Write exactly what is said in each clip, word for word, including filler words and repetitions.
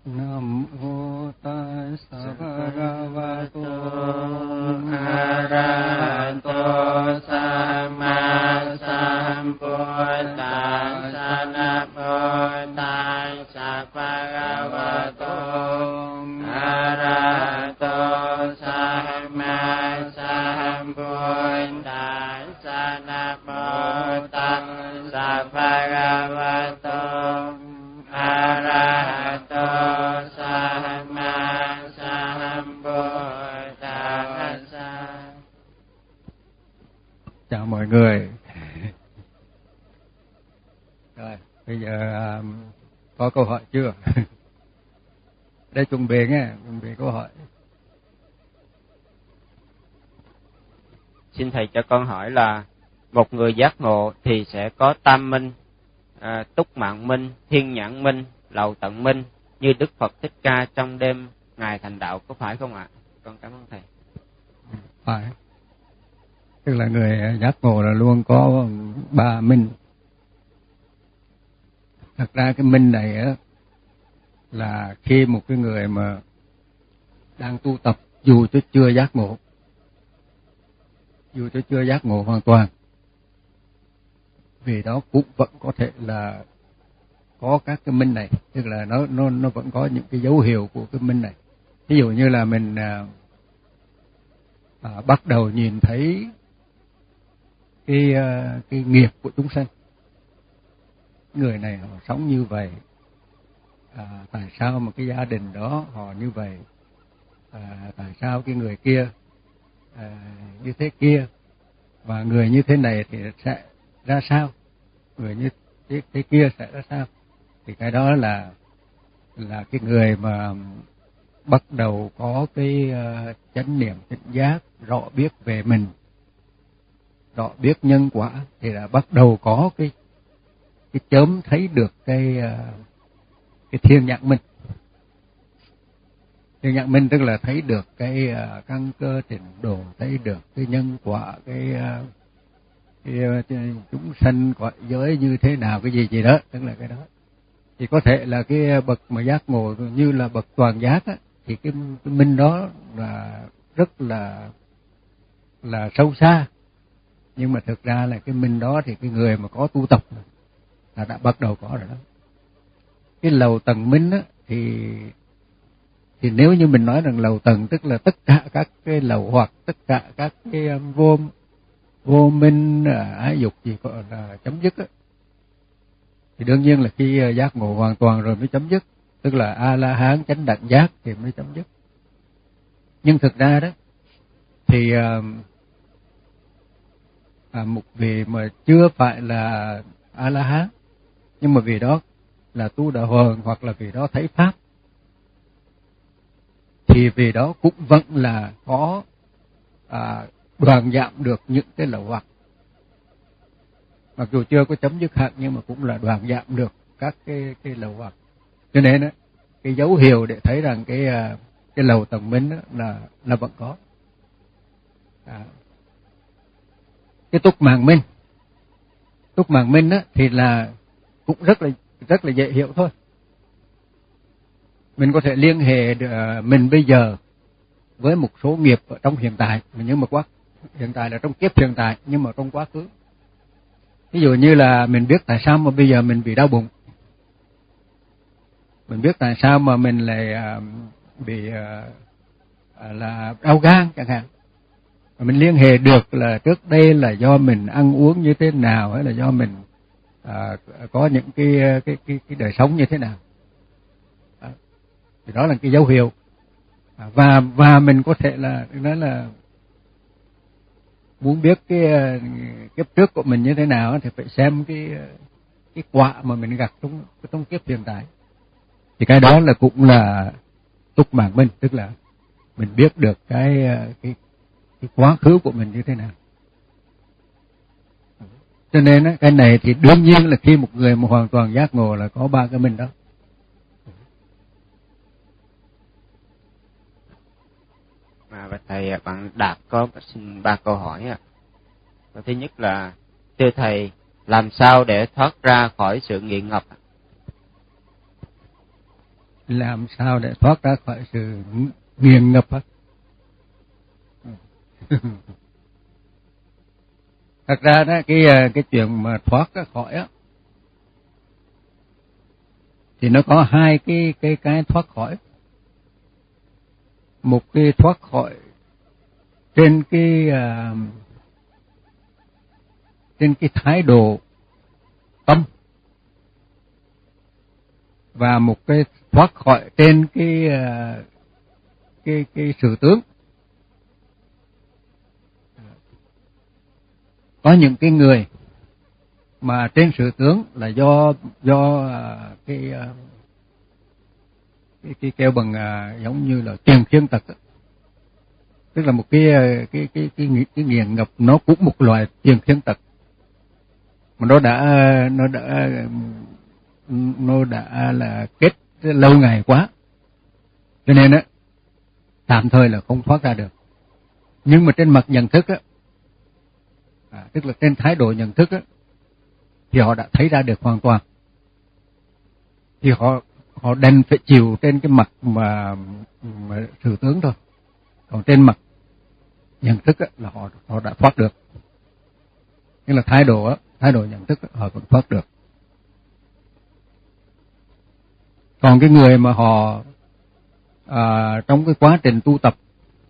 Nam mô Tassa Bhagavato Arahato Samma Sambuddhassa. Nam mô Tassa Bhagavato Arahato Samma Sambuddhassa. Nam mô Tassa Bhagavato Arahato Samma Sambuddhassa. Chào mọi người. Rồi, bây giờ um, có câu hỏi chưa? Đây chuẩn bị nghe, chuẩn bị câu hỏi. Xin thầy cho con hỏi là một người giác ngộ thì sẽ có tam minh, à, túc mạng minh, thiên nhãn minh, lầu tận minh như Đức Phật Thích Ca trong đêm ngài thành đạo, có phải không ạ? Con cảm ơn thầy. Phải. Tức là người giác ngộ là luôn có ba minh. Thật ra cái minh này á là khi một cái người mà đang tu tập dù cho chưa giác ngộ, dù cho chưa giác ngộ hoàn toàn, vì đó cũng vẫn có thể là có các cái minh này, tức là nó nó nó vẫn có những cái dấu hiệu của cái minh này. Ví dụ như là mình à, à, bắt đầu nhìn thấy cái à, cái nghiệp của chúng sanh, người này họ sống như vậy, à, tại sao mà cái gia đình đó họ như vậy, à, tại sao cái người kia à, như thế kia, và người như thế này thì sẽ ra sao, người như thế, thế kia sẽ ra sao. Thì cái đó là là cái người mà bắt đầu có cái uh, chánh niệm tỉnh giác, rõ biết về mình, rõ biết nhân quả, thì là bắt đầu có cái cái chớm thấy được cái uh, cái thiên nhãn minh. Thiên nhãn minh tức là thấy được cái uh, căn cơ trình độ, thấy được cái nhân quả, cái uh, cái uh, chúng sanh cõi giới như thế nào, cái gì gì đó, tức là cái đó. Thì có thể là cái bậc mà giác ngộ như là bậc toàn giác á, thì cái, cái minh đó là rất là là sâu xa, nhưng mà thực ra là cái minh đó thì cái người mà có tu tập là đã bắt đầu có rồi đó. Cái lầu tầng minh á thì thì nếu như mình nói rằng lầu tầng tức là tất cả các cái lầu hoặc tất cả các cái vô vô minh ái dục gì gọi là chấm dứt á, thì đương nhiên là khi giác ngộ hoàn toàn rồi mới chấm dứt, tức là A La Hán chánh đẳng giác thì mới chấm dứt. Nhưng thực ra đó thì à, một vị mà chưa phải là A La Hán, nhưng mà vì đó là tu đạo hồn hoặc là vì đó thấy pháp, thì vì đó cũng vẫn là có à, đoạn giảm được những cái lậu hoặc. Mặc dù chưa có chấm dứt hẳn nhưng mà cũng là đoạn giảm được các cái cái lậu hoặc. Cho nên đó, cái dấu hiệu để thấy rằng cái cái lầu tầng minh đó là là vẫn có. À. Cái túc mạng minh, túc mạng minh đó thì là cũng rất là rất là dễ hiểu thôi. Mình có thể liên hệ được mình bây giờ với một số nghiệp ở trong hiện tại, nhưng mà quá hiện tại là trong kiếp hiện tại, nhưng mà trong quá khứ. Ví dụ như là mình biết tại sao mà bây giờ mình bị đau bụng, mình biết tại sao mà mình lại uh, bị uh, là đau gan chẳng hạn, và mình liên hệ được là trước đây là do mình ăn uống như thế nào, hay là do mình uh, có những cái cái cái cái đời sống như thế nào. Đó. Thì đó là cái dấu hiệu. À, và và mình có thể là nói là muốn biết cái kiếp trước của mình như thế nào thì phải xem cái cái quả mà mình gặp trong trong kiếp hiện tại. Thì cái đó là cũng là túc mạng minh, tức là mình biết được cái cái cái quá khứ của mình như thế nào. Cho nên cái này thì đương nhiên là khi một người mà hoàn toàn giác ngộ là có ba cái minh đó. Mà và thầy, bạn Đạt có xin ba câu hỏi ạ. Câu thứ nhất là thưa thầy, làm sao để thoát ra khỏi sự nghiện ngập? làm sao để thoát ra khỏi sự nghiền ngập á. Thật ra đó, cái cái chuyện mà thoát ra khỏi á thì nó có hai cái cái cái thoát khỏi. Một cái thoát khỏi trên cái uh, trên cái thái độ tâm, và một cái thoát khỏi trên cái uh, cái cái sự tướng. Có những cái người mà trên sự tướng là do do uh, cái, uh, cái cái kêu bằng uh, giống như là tiền khiên tật, tức là một cái cái cái cái cái, cái nghiền ngập, nó cũng một loại tiền khiên tật mà nó đã nó đã nó đã là kết lâu ngày quá, cho nên á tạm thời là không thoát ra được. Nhưng mà trên mặt nhận thức á, à, tức là trên thái độ nhận thức á, thì họ đã thấy ra được hoàn toàn. Thì họ họ đành phải chịu trên cái mặt mà, mà sự tướng thôi. Còn trên mặt nhận thức á, là họ họ đã thoát được. Tức là thái độ á, thái độ nhận thức á, họ vẫn thoát được. Còn cái người mà họ à, trong cái quá trình tu tập,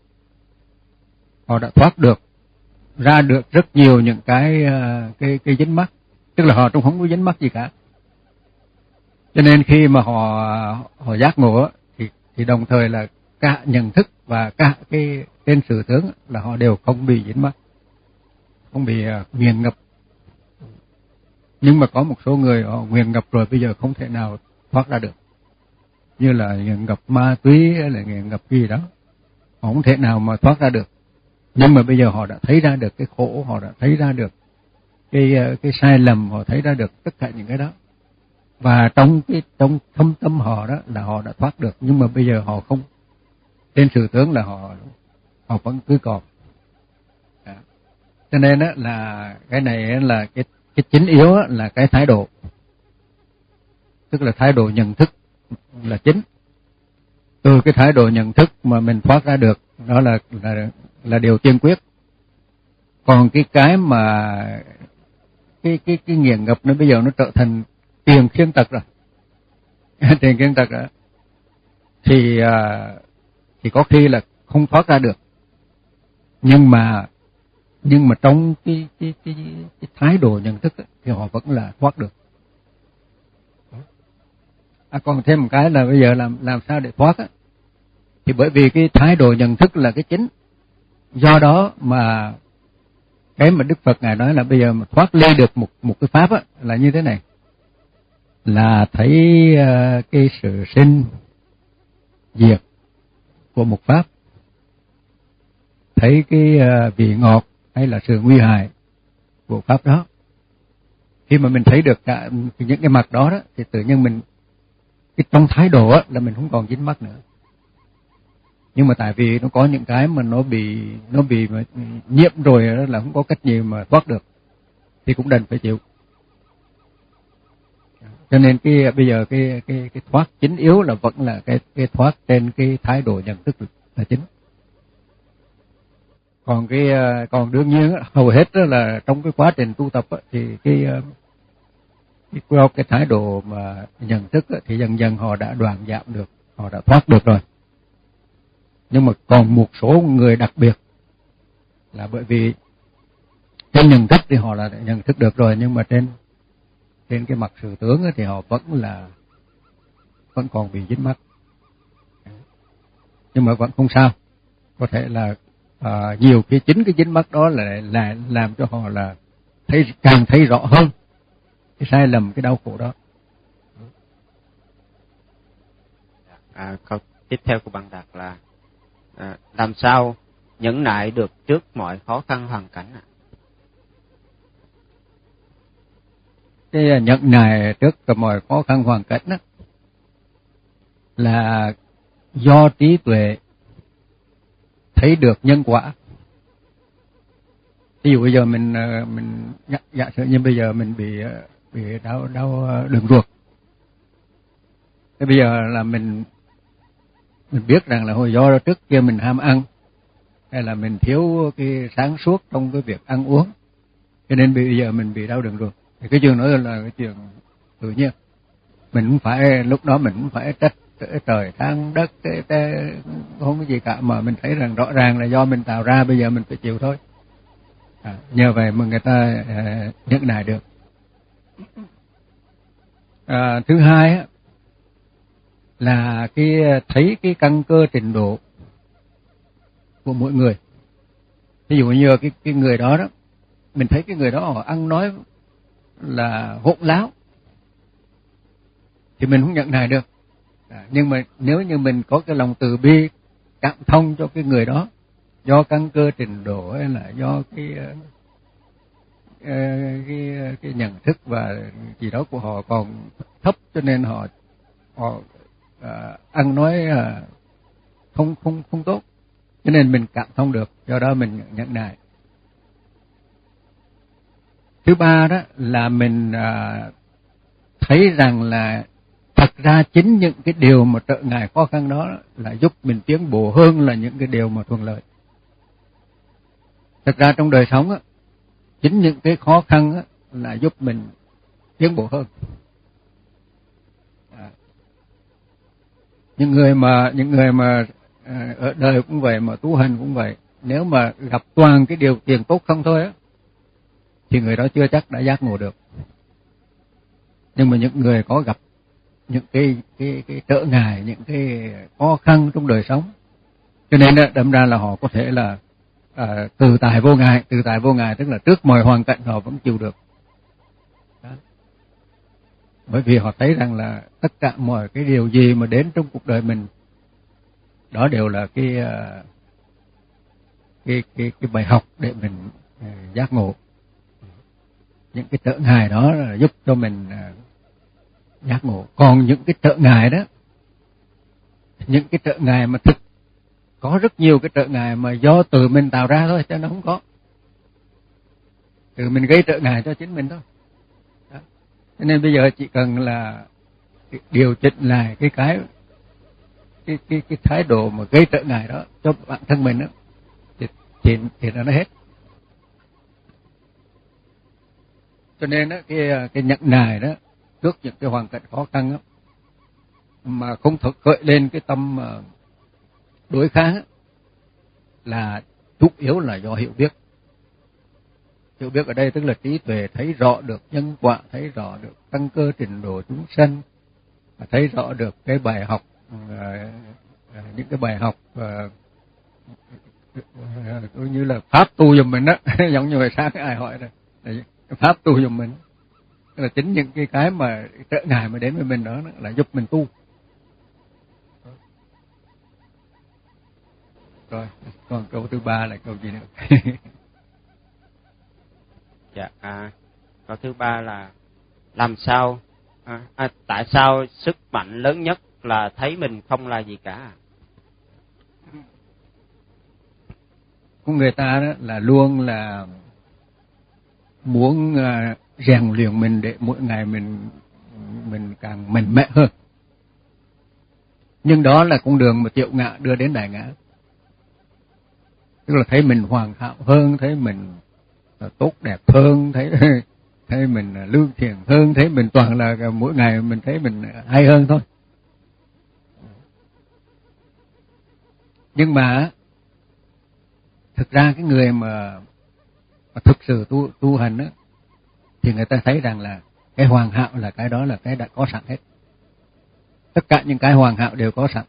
họ đã thoát được ra được rất nhiều những cái cái cái dính mắc, tức là họ trong không có dính mắc gì cả. Cho nên khi mà họ họ giác ngộ thì thì đồng thời là cả nhận thức và cả cái trên sự tướng là họ đều không bị dính mắc, không bị nghiền ngập. Nhưng mà có một số người họ nghiền ngập rồi, bây giờ không thể nào thoát ra được, như là nghiền ngập ma túy hay là nghiền ngập gì đó, họ không thể nào mà thoát ra được. Nhưng mà bây giờ họ đã thấy ra được cái khổ, họ đã thấy ra được cái cái sai lầm, họ thấy ra được tất cả những cái đó. Và trong cái trong thâm tâm họ đó là họ đã thoát được, nhưng mà bây giờ họ không, trên sự tướng là họ họ vẫn cứ còn. Đó. Cho nên đó là cái này là cái cái chính yếu là cái thái độ, tức là thái độ nhận thức là chính. Từ cái thái độ nhận thức mà mình thoát ra được, đó là là là điều tiên quyết. Còn cái cái mà cái cái cái nghiền ngập nó bây giờ nó trở thành tiền khiên tật rồi, tiền khiên tật rồi, thì thì có khi là không thoát ra được. Nhưng mà nhưng mà trong cái cái cái, cái thái độ nhận thức ấy, thì họ vẫn là thoát được. À, còn thêm một cái là bây giờ làm làm sao để thoát á, thì bởi vì cái thái độ nhận thức là cái chính. Do đó mà cái mà Đức Phật ngài nói là bây giờ mà thoát ly được một một cái pháp á, là như thế này, là thấy uh, cái sự sinh diệt của một pháp, thấy cái uh, vị ngọt hay là sự nguy hại của pháp đó. Khi mà mình thấy được cả những cái mặt đó đó, thì tự nhiên mình cái trong thái độ á, là mình không còn dính mắc nữa. Nhưng mà tại vì nó có những cái mà nó bị nó bị mà nhiễm rồi đó, là không có cách gì mà thoát được, thì cũng đành phải chịu. Cho nên cái bây giờ cái cái cái thoát chính yếu là vẫn là cái cái thoát trên cái thái độ nhận thức là chính. Còn cái còn đương nhiên hầu hết đó là trong cái quá trình tu tập đó, thì cái cái qua cái thái độ mà nhận thức đó, thì dần dần họ đã đoạn giảm được, họ đã thoát được rồi. Nhưng mà còn một số người đặc biệt là bởi vì trên nhận thức thì họ là nhận thức được rồi, nhưng mà trên trên cái mặt sự tướng thì họ vẫn là vẫn còn bị dính mắc. Nhưng mà vẫn không sao, có thể là à, nhiều cái chính cái dính mắc đó là là làm cho họ là thấy càng thấy rõ hơn cái sai lầm, cái đau khổ đó. À, câu tiếp theo của bạn đặt là à, làm sao nhẫn nại được trước mọi khó khăn hoàn cảnh ạ? À? Cái nhẫn nại trước mọi khó khăn hoàn cảnh đó là do trí tuệ thấy được nhân quả. Ví dụ bây giờ mình mình giả sử như bây giờ mình bị bị đau đau đường ruột, Thế bây giờ là mình mình biết rằng là hồi do trước kia mình ham ăn, hay là mình thiếu cái sáng suốt trong cái việc ăn uống, cho nên bây giờ mình bị đau đường ruột. Thì cái chuyện đó là cái chuyện tự nhiên. Mình cũng phải lúc đó mình cũng phải trách trời than đất, cái, cái, không có gì cả, mà mình thấy rằng rõ ràng là do mình tạo ra, bây giờ mình phải chịu thôi. À, nhờ vậy mà người ta à, nhẫn nại được. À, thứ hai á, là cái thấy cái căn cơ trình độ của mỗi người. Ví dụ như cái cái người đó đó, mình thấy cái người đó họ ăn nói là hỗn láo thì mình không nhận nại được. À, nhưng mà nếu như mình có cái lòng từ bi cảm thông cho cái người đó, do căn cơ trình độ hay là do cái cái cái nhận thức và gì đó của họ còn thấp, cho nên họ họ à, ăn nói à, không không không tốt, cho nên mình cảm thông được, do đó mình nhận nại. Thứ ba đó là mình à, thấy rằng là thật ra chính những cái điều mà trở ngại khó khăn đó là giúp mình tiến bộ hơn là những cái điều mà thuận lợi. Thật ra trong đời sống á, chính những cái khó khăn á là giúp mình tiến bộ hơn. À, những người mà những người mà à, ở đời cũng vậy, mà tu hành cũng vậy, nếu mà gặp toàn cái điều kiện tốt không thôi á, thì người đó chưa chắc đã giác ngộ được. Nhưng mà những người có gặp những cái cái cái trở ngại, những cái khó khăn trong đời sống, cho nên đâm ra là họ có thể là à, từ tài vô ngại. Từ tài vô ngại tức là trước mọi hoàn cảnh họ vẫn chịu được. Đó. Bởi vì họ thấy rằng là tất cả mọi cái điều gì mà đến trong cuộc đời mình, đó đều là cái cái cái cái bài học để mình giác ngộ. Những cái trở ngại đó là giúp cho mình giác ngộ. Còn những cái trở ngại đó, những cái trở ngại mà thực, có rất nhiều cái trở ngại mà do tự mình tạo ra thôi, chứ nó không có. Tự mình gây trở ngại cho chính mình thôi. Đó. Cho nên bây giờ chỉ cần là điều chỉnh lại cái cái cái cái, cái thái độ mà gây trở ngại đó cho bản thân mình đó, thì thì, thì nó hết. Cho nên đó, cái cái nhận nại đó trước những cái hoàn cảnh khó khăn đó, mà không thực khởi lên cái tâm đối kháng đó, là chủ yếu là do hiểu biết. Hiểu biết ở đây tức là trí tuệ, thấy rõ được nhân quả, thấy rõ được căn cơ trình độ chúng sanh, thấy rõ được cái bài học, những cái bài học coi như là pháp tu giùm mình đó. Giống như hồi sáng ai hỏi này, pháp tu giùm mình là chính những cái cái mà trở ngại mà đến với mình đó là giúp mình tu. Rồi, còn câu thứ ba là câu gì nữa? Dạ, à, câu thứ ba là làm sao, à, à, tại sao sức mạnh lớn nhất là thấy mình không là gì cả? Của người ta đó là luôn là muốn uh, rèn luyện mình để mỗi ngày mình mình càng mạnh mẽ hơn. Nhưng đó là con đường mà tiểu ngã đưa đến đại ngã. Tức là thấy mình hoàn hảo hơn, thấy mình tốt đẹp hơn, thấy thấy mình lương thiện hơn, thấy mình toàn là mỗi ngày mình thấy mình hay hơn thôi. Nhưng mà thực ra cái người mà, mà thực sự tu tu hành á, thì người ta thấy rằng là cái hoàn hảo là cái đó là cái đã có sẵn hết. Tất cả những cái hoàn hảo đều có sẵn.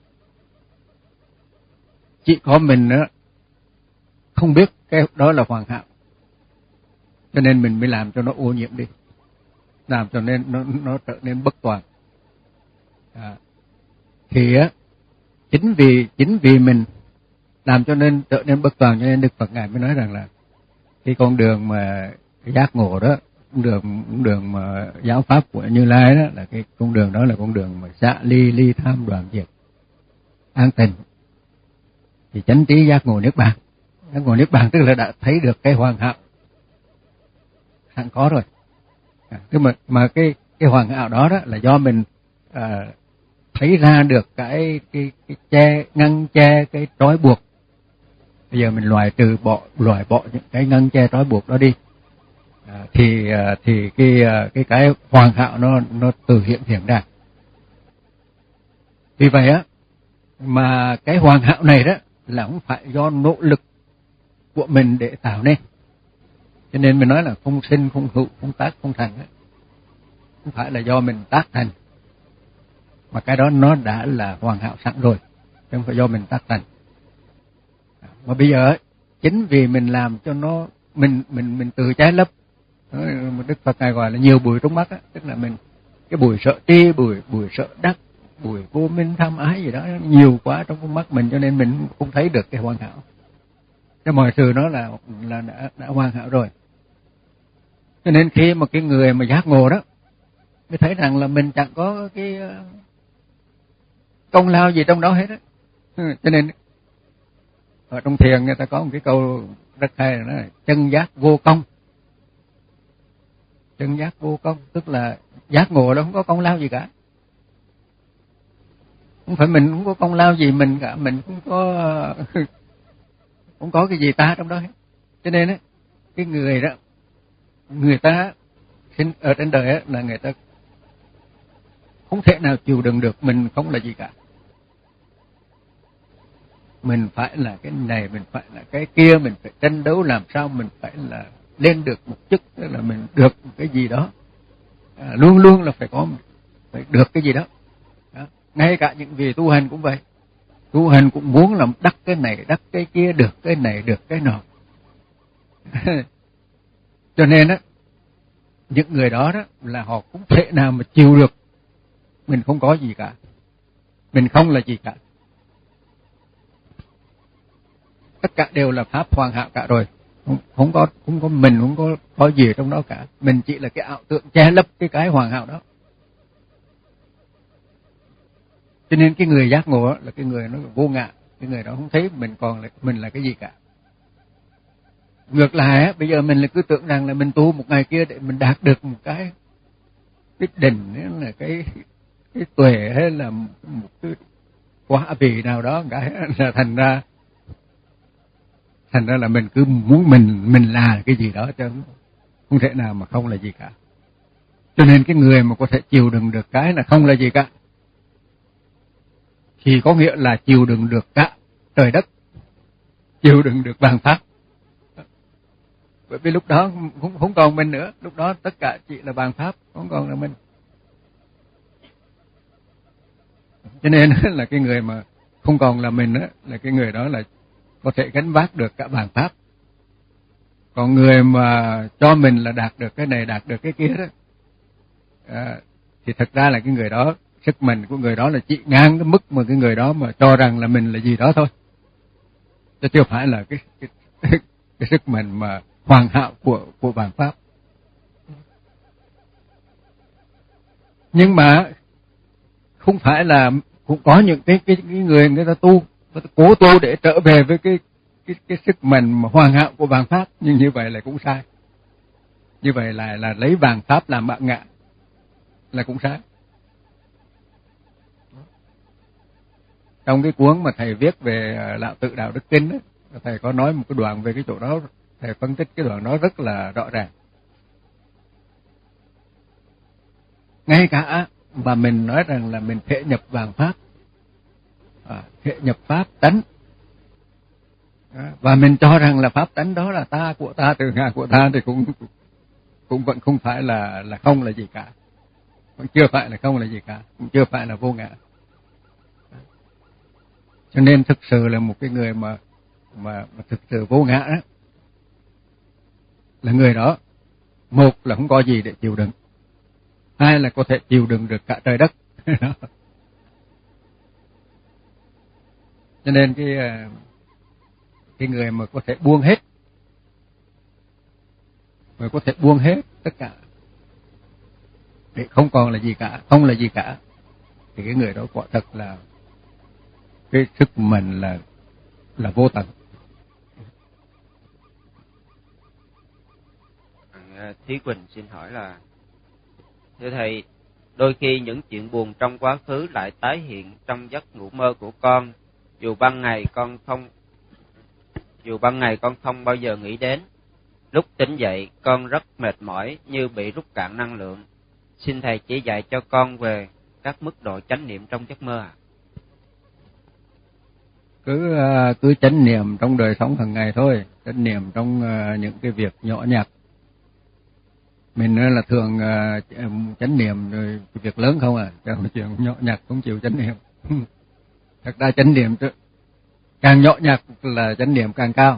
Chỉ có mình đó không biết cái đó là hoàn hảo, cho nên mình mới làm cho nó ô nhiễm đi, làm cho nên nó nó trở nên bất toàn. À, thì á chính vì chính vì mình làm cho nên trở nên bất toàn, cho nên Đức Phật ngài mới nói rằng là cái con đường mà cái giác ngộ đó, con đường con đường mà giáo pháp của Như Lai đó là cái con đường đó là con đường mà xả ly ly tham đoạn diệt an tịnh, thì chánh trí giác ngộ niết bàn. Giác ngộ niết bàn tức là đã thấy được cái hoàn hảo sẵn có rồi. À, tức mà mà cái cái hoàn hảo đó đó là do mình à, thấy ra được cái cái cái che ngăn che cái trói buộc. Bây giờ mình loại trừ bỏ loại bỏ những cái ngăn che trói buộc đó đi, à, thì thì cái cái cái hoàn hảo nó nó tự hiện hiện ra. Vì vậy á, mà cái hoàn hảo này đó là không phải do nỗ lực của mình để tạo nên. Cho nên mình nói là không sinh, không hữu, không tác, không thành đó. Không phải là do mình tác thành, mà cái đó nó đã là hoàn hảo sẵn rồi, không phải do mình tác thành. Mà bây giờ chính vì mình làm cho nó mình mình mình tự trái lấp, Đức Phật ngài gọi là nhiều bụi trong mắt á, tức là mình cái bụi sợ tri, bụi bụi sợ đắc, bụi vô minh tham ái gì đó nhiều quá trong con mắt mình, cho nên mình không thấy được cái hoàn hảo. Cho mọi sự nó là là đã, đã hoàn hảo rồi. Cho nên khi mà cái người mà giác ngộ đó mới thấy rằng là mình chẳng có cái công lao gì trong đó hết á. Cho nên ở trong thiền người ta có một cái câu rất hay là nói, chân giác vô công. Chân giác vô công tức là giác ngộ đó không có công lao gì cả. Không phải mình không có công lao gì mình cả, mình không có không có cái gì ta trong đó hết. Cho nên á, cái người đó, người ta sinh ở trên đời á, là người ta không thể nào chịu đựng được mình không là gì cả. Mình phải là cái này, mình phải là cái kia, mình phải tranh đấu làm sao mình phải là lên được một chức, tức là mình được một cái gì đó, à, luôn luôn là phải có, phải được cái gì đó. Đó. Ngay cả những vị tu hành cũng vậy, tu hành cũng muốn làm đắc cái này, đắc cái kia, được cái này, được cái nọ. Cho nên á, những người đó đó là họ cũng thể nào mà chịu được mình không có gì cả, mình không là gì cả, tất cả đều là pháp hoàn hảo cả rồi, không, không có không có mình, không có có gì trong đó cả, mình chỉ là cái ảo tượng che lấp cái cái hoàn hảo đó. Cho nên cái người giác ngộ là cái người nó vô ngã, cái người đó không thấy mình còn là mình là cái gì cả. Ngược lại á, bây giờ mình là cứ tưởng rằng là mình tu một ngày kia để mình đạt được một cái cái đỉnh, là cái cái tuệ hay là một cái quả vị nào đó, cái là thành ra thành ra là mình cứ muốn mình mình là cái gì đó, chứ không thể nào mà không là gì cả. Cho nên cái người mà có thể chịu đựng được cái là không là gì cả thì có nghĩa là chịu đựng được cả trời đất, chịu đựng được vạn pháp. Bởi vì lúc đó không, không còn mình nữa, lúc đó tất cả chỉ là vạn pháp, không còn là mình. Cho nên là cái người mà không còn là mình nữa, là cái người đó là có thể gánh vác được cả vạn pháp. Còn người mà cho mình là đạt được cái này, đạt được cái kia đó, à, thì thật ra là cái người đó, sức mình của người đó là chỉ ngang cái mức mà cái người đó mà cho rằng là mình là gì đó thôi, chứ chưa phải là cái cái, cái sức mình mà hoàn hảo của của vạn pháp. Nhưng mà không phải là cũng có những cái cái, cái người người ta tu, người ta cố tu để trở về với cái cái cái sức mình mà hoàn hảo của vạn pháp, nhưng như vậy là cũng sai. Như vậy là là lấy vạn pháp làm bạn ngạ, là cũng sai. Trong cái cuốn mà thầy viết về Lão Tự Đạo Đức Kinh đó, thầy có nói một cái đoạn về cái chỗ đó, thầy phân tích cái đoạn đó rất là rõ ràng. Ngay cả mà mình nói rằng là mình thể nhập vạn pháp, à, thể nhập pháp tánh, và mình cho rằng là pháp tánh đó là ta của ta, từ ngã của ta, thì cũng cũng vẫn không phải là là không là gì cả, vẫn chưa phải là không là gì cả, cũng chưa phải là vô ngã. Cho nên thực sự là một cái người mà mà, mà thực sự vô ngã đó, là người đó, một là không có gì để chịu đựng, hai là có thể chịu đựng được cả trời đất. Cho nên cái cái người mà có thể buông hết, người có thể buông hết tất cả để không còn là gì cả, không là gì cả, thì cái người đó quả thật là cái sức mình là là vô tận. Thí Quỳnh xin hỏi là, thưa thầy, đôi khi những chuyện buồn trong quá khứ lại tái hiện trong giấc ngủ mơ của con, dù ban ngày con không dù ban ngày con không bao giờ nghĩ đến. Lúc tỉnh dậy, con rất mệt mỏi như bị rút cạn năng lượng. Xin Thầy chỉ dạy cho con về các mức độ chánh niệm trong giấc mơ ạ. À? Cứ cứ chánh niệm trong đời sống hàng ngày thôi, chánh niệm trong uh, những cái việc nhỏ nhặt. Mình là thường uh, chánh niệm rồi việc lớn không à, chẳng chuyện nhỏ nhặt cũng chịu chánh niệm. Thật ra chánh niệm càng nhỏ nhặt là chánh niệm càng cao.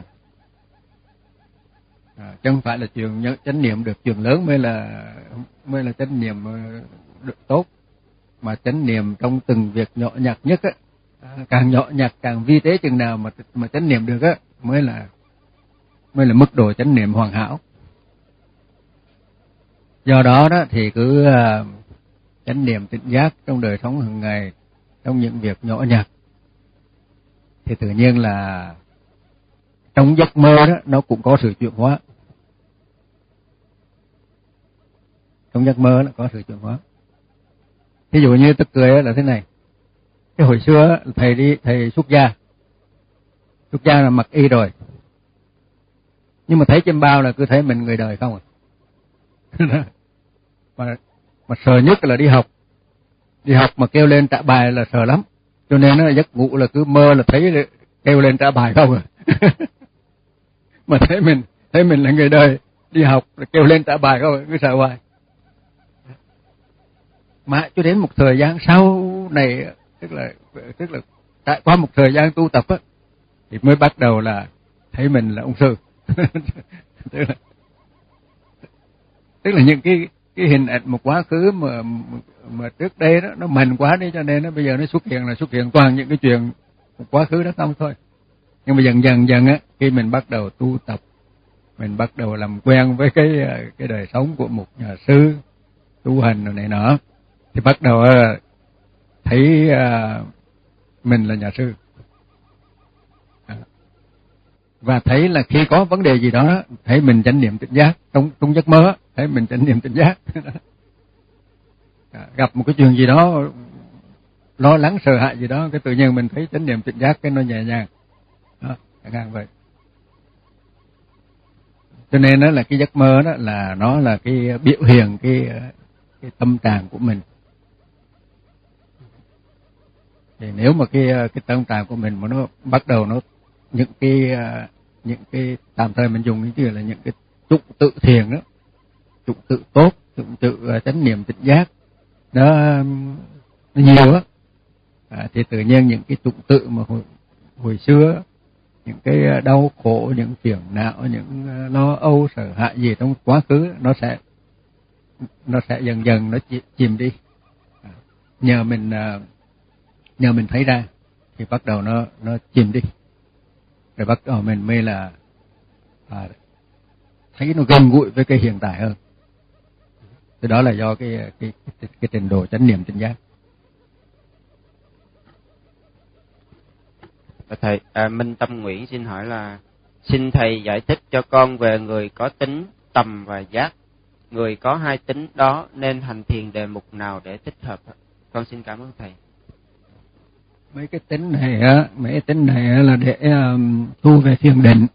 À, chứ không phải là chuyện chánh niệm được chuyện lớn mới là mới là chánh niệm được tốt, mà chánh niệm trong từng việc nhỏ nhặt nhất á, càng nhỏ nhặt càng vi tế chừng nào mà mà chánh niệm được á mới là mới là mức độ chánh niệm hoàn hảo. Do đó đó thì cứ uh, chánh niệm tỉnh giác trong đời sống hàng ngày, trong những việc nhỏ nhặt, thì tự nhiên là trong giấc mơ đó nó cũng có sự chuyển hóa. Trong giấc mơ nó có sự chuyển hóa. Ví dụ như tức cười là thế này. Cái hồi xưa thầy đi thầy xuất gia. Xuất gia là mặc y rồi. Nhưng mà thấy trên bao là cứ thấy mình người đời không à. mà mà sợ nhất là đi học. Đi học mà kêu lên trả bài là sợ lắm. Cho nên nó giấc ngủ là cứ mơ là thấy kêu lên trả bài không à. Mà thấy mình thấy mình là người đời, đi học là kêu lên trả bài không, cứ sợ hoài. Mà cho đến một thời gian sau này, tức là tức là trải qua một thời gian tu tập á, thì mới bắt đầu là thấy mình là ông sư. tức là tức là những cái cái hình ảnh một quá khứ mà mà trước đây đó nó mạnh quá đi, cho nên nó bây giờ nó xuất hiện là xuất hiện toàn những cái chuyện một quá khứ đó không thôi. Nhưng mà dần dần dần á, khi mình bắt đầu tu tập, mình bắt đầu làm quen với cái cái đời sống của một nhà sư tu hành rồi này nọ, thì bắt đầu thấy mình là nhà sư. Và thấy là khi có vấn đề gì đó, thấy mình chánh niệm tỉnh giác trong trong giấc mơ, thấy mình chánh niệm tỉnh giác. Gặp một cái chuyện gì đó lo lắng sợ hãi gì đó, cái tự nhiên mình thấy chánh niệm tỉnh giác, cái nó nhẹ nhàng. Đó, chẳng hạn vậy. Cho nên đó là cái giấc mơ đó là nó là cái biểu hiện cái cái tâm trạng của mình. Thì nếu mà cái cái tâm trạng của mình mà nó bắt đầu nó những cái những cái tạm thời mình dùng cái là những cái tụng tự thiền đó, tụng tự tốt, tụng tự chánh niệm tỉnh giác nó, nó nhiều á, à, thì tự nhiên những cái tụng tự mà hồi, hồi xưa những cái đau khổ, những phiền não, những lo âu sợ hãi gì trong quá khứ nó sẽ nó sẽ dần dần nó chìm đi. À, nhờ mình nhờ mình thấy ra thì bắt đầu nó nó chìm đi. Rồi bắt đầu mình mới là à, thấy nó gần gũi với cái hiện tại hơn. Thì đó là do cái cái cái, cái trình độ chánh niệm tỉnh giác. Thầy à, Minh Tâm Nguyễn xin hỏi là xin thầy giải thích cho con về người có tính tầm và giác. Người có hai tính đó nên hành thiền đề mục nào để thích hợp? Con xin cảm ơn thầy. Mấy cái tính này á, mấy cái tính này á là để um, tu về thiền định.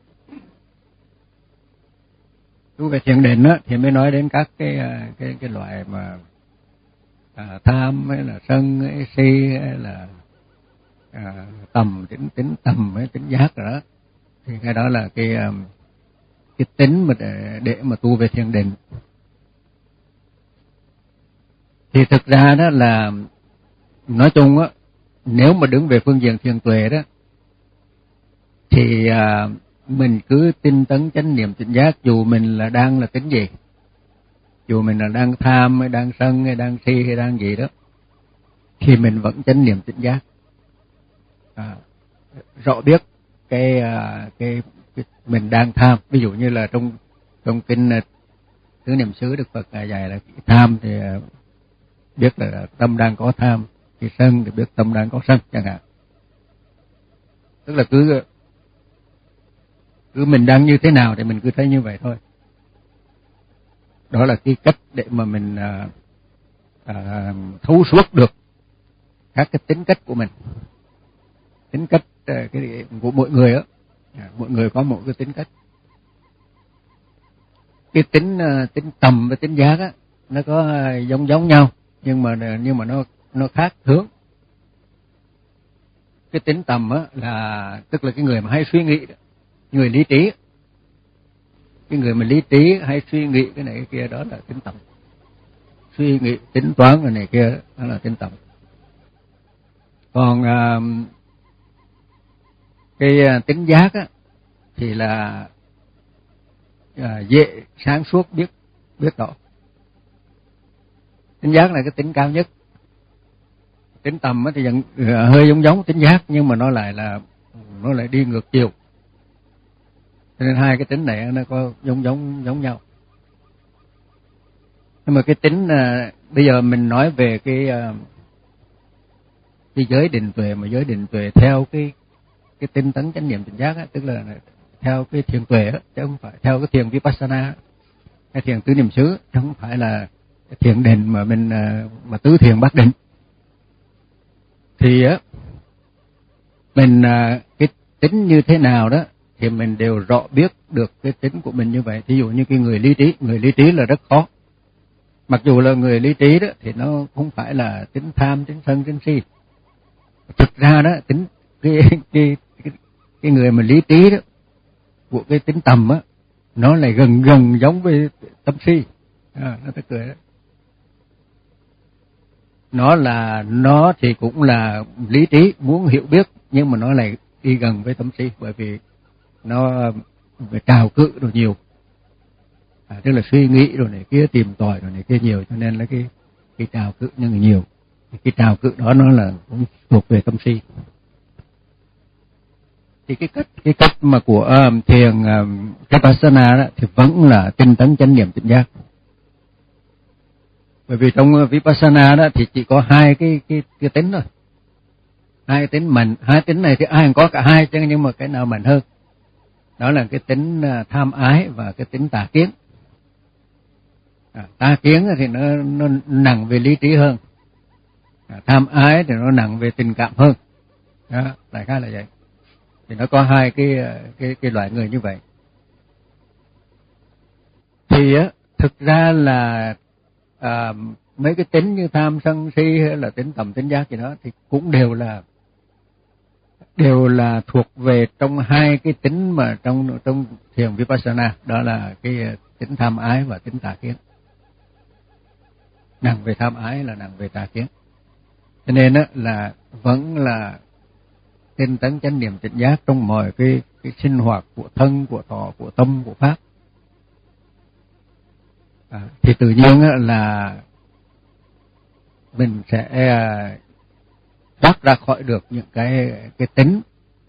Tu về thiền định á thì mới nói đến các cái cái cái loại mà à, tham hay là sân hay si hay là à, tầm tính tính tầm hay tính giác rồi đó. Thì cái đó là cái um, cái tính mà để để mà tu về thiền định. Thì thực ra đó là nói chung á, nếu mà đứng về phương diện thiền tuệ đó thì à, mình cứ tinh tấn chánh niệm tỉnh giác, dù mình là đang là tính gì, dù mình là đang tham hay đang sân hay đang si hay đang gì đó, thì mình vẫn chánh niệm tỉnh giác, à, rõ biết cái, à, cái cái mình đang tham. Ví dụ như là trong trong kinh Tứ Niệm xứ Đức Phật dạy là tham thì biết là tâm đang có tham, thì sân thì biết tâm đang có sân chẳng hạn. Tức là cứ cứ mình đang như thế nào thì mình cứ thấy như vậy thôi. Đó là cái cách để mà mình à, à, thấu suốt được các cái tính cách của mình, tính cách à, cái của mỗi người á, à, mỗi người có một cái tính cách. Cái tính à, tính tầm và tính giác á, nó có à, giống giống nhau, nhưng mà nhưng mà nó nó khác hướng. Cái tính tầm á là tức là cái người mà hay suy nghĩ đó, người lý trí. Cái người mà lý trí hay suy nghĩ cái này cái kia đó là tính tầm. Suy nghĩ tính toán cái này kia đó là tính tầm. Còn à, cái à, tính giác á thì là à, dễ sáng suốt, biết biết rõ. Tính giác là cái tính cao nhất. Tính tầm thì vẫn hơi giống giống tính giác, nhưng mà nó lại là nó lại đi ngược chiều. Cho nên hai cái tính này nó có giống giống giống nhau. Nhưng mà cái tính à, bây giờ mình nói về cái à, cái giới định tuệ, mà giới định tuệ theo cái cái tinh tấn chánh niệm tỉnh giác á, tức là theo cái thiền tuệ á, chứ không phải theo cái thiền vipassana, cái thiền tứ niệm xứ, chứ không phải là cái thiền định mà mình à, mà tứ thiền bát định. Thì á mình à, cái tính như thế nào đó thì mình đều rõ biết được cái tính của mình như vậy. Thí dụ như cái người lý trí, người lý trí là rất khó. Mặc dù là người lý trí đó thì nó không phải là tính tham, tính sân, tính si. Thực ra đó tính cái cái cái, cái người mà lý trí đó của cái tính tầm á, nó lại gần gần giống với tâm si. À, nó ta cười đó. Nó là nó thì cũng là lý trí, muốn hiểu biết, nhưng mà nó lại đi gần với tâm si, bởi vì nó trào cự đồ nhiều, à, tức là suy nghĩ rồi này kia, tìm tòi rồi này kia nhiều, cho nên là cái cái trào cự nhưng nhiều. Cái trào cự đó nó là cũng thuộc về tâm si. Thì cái cách cái cách mà của um, thiền um, Vipassana đó thì vẫn là tinh tấn chánh niệm tỉnh giác. Bởi vì trong Vipassana đó thì chỉ có hai cái cái cái tính thôi, hai cái tính mạnh. Hai tính này thì ai cũng có cả hai, chứ nhưng mà cái nào mạnh hơn đó là cái tính tham ái và cái tính tà kiến. À, tà kiến thì nó nó nặng về lý trí hơn, à, tham ái thì nó nặng về tình cảm hơn. Đó, đại khái là vậy. Thì nó có hai cái cái cái loại người như vậy. Thì á thực ra là à, mấy cái tính như tham sân si hay là tính tầm tính giác gì đó thì cũng đều là đều là thuộc về trong hai cái tính mà trong trong thiền Vipassana, đó là cái tính tham ái và tính tà kiến. Nặng về tham ái là nặng về tà kiến. Cho nên á là vẫn là tinh tấn chánh niệm tỉnh giác trong mọi cái cái sinh hoạt của thân, của thọ, của tâm, của pháp. À, thì tự nhiên á là mình sẽ thoát ra khỏi được những cái cái tính,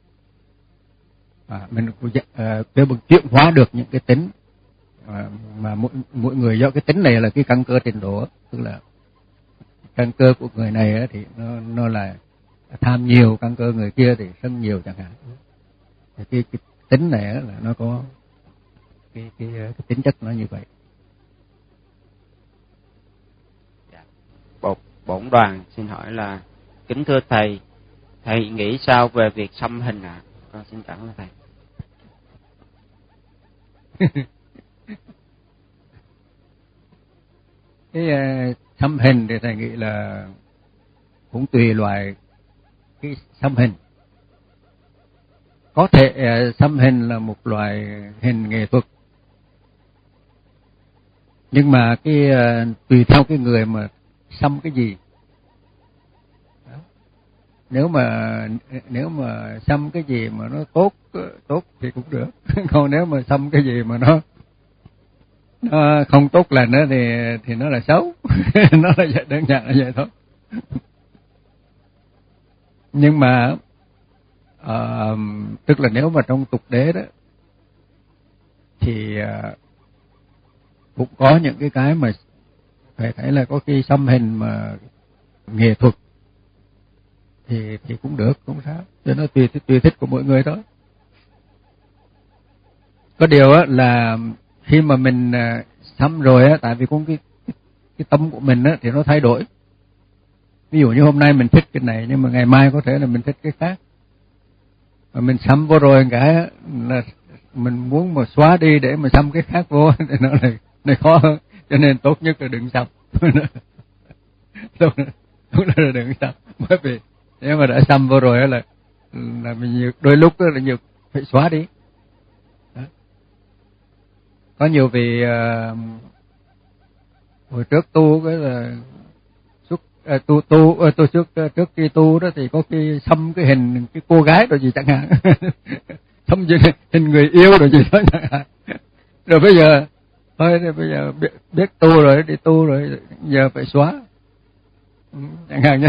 à, mình cái uh, chuyển hóa được những cái tính à, mà mỗi mỗi người do cái tính này là cái căn cơ trình độ, tức là căn cơ của người này thì nó nó là tham nhiều, căn cơ người kia thì sân nhiều chẳng hạn. Thì cái, cái tính này là nó có cái, cái cái tính chất nó như vậy. Bổn bổn đoàn xin hỏi là kính thưa thầy, thầy nghĩ sao về việc xăm hình ạ? À? Con xin cảm ơn thầy. Cái uh, xăm hình thì thầy nghĩ là cũng tùy loại cái xăm hình. Có thể uh, xăm hình là một loại hình nghệ thuật, nhưng mà cái uh, tùy theo cái người mà xăm cái gì. Đó. Nếu mà nếu mà xăm cái gì mà nó tốt tốt thì cũng được. Còn nếu mà xăm cái gì mà nó nó không tốt lành nữa thì thì nó là xấu. Nó là vậy, đơn giản là vậy thôi. Nhưng mà uh, tức là nếu mà trong tục đế đó thì uh, cũng có những cái cái mà phải thấy là có khi xăm hình mà nghệ thuật thì thì cũng được, không sao. Cho nó tùy tùy thích của mỗi người thôi. Có điều á là khi mà mình xăm rồi á, tại vì cũng cái cái tâm của mình á thì nó thay đổi. Ví dụ như hôm nay mình thích cái này nhưng mà ngày mai có thể là mình thích cái khác. Mà mình xăm vô rồi cái là mình muốn mà xóa đi để mà xăm cái khác vô thì nó lại nó khó hơn. Cho nên tốt nhất là đừng xăm. Tốt là đừng xăm. Bởi vì nếu mà đã xăm vô rồi là là mình nhiều, đôi lúc là nhiều phải xóa đi. Đó. Có nhiều vì uh, hồi trước tu cái là xuất uh, tu tu uh, tu trước uh, trước khi tu đó thì có khi xăm cái hình cái cô gái rồi gì chẳng hạn. Xăm hình người yêu rồi gì đó chẳng hạn. Rồi bây giờ thôi bây giờ biết, biết tu rồi, đi tu rồi, giờ phải xóa. Ừ, chẳng hạn như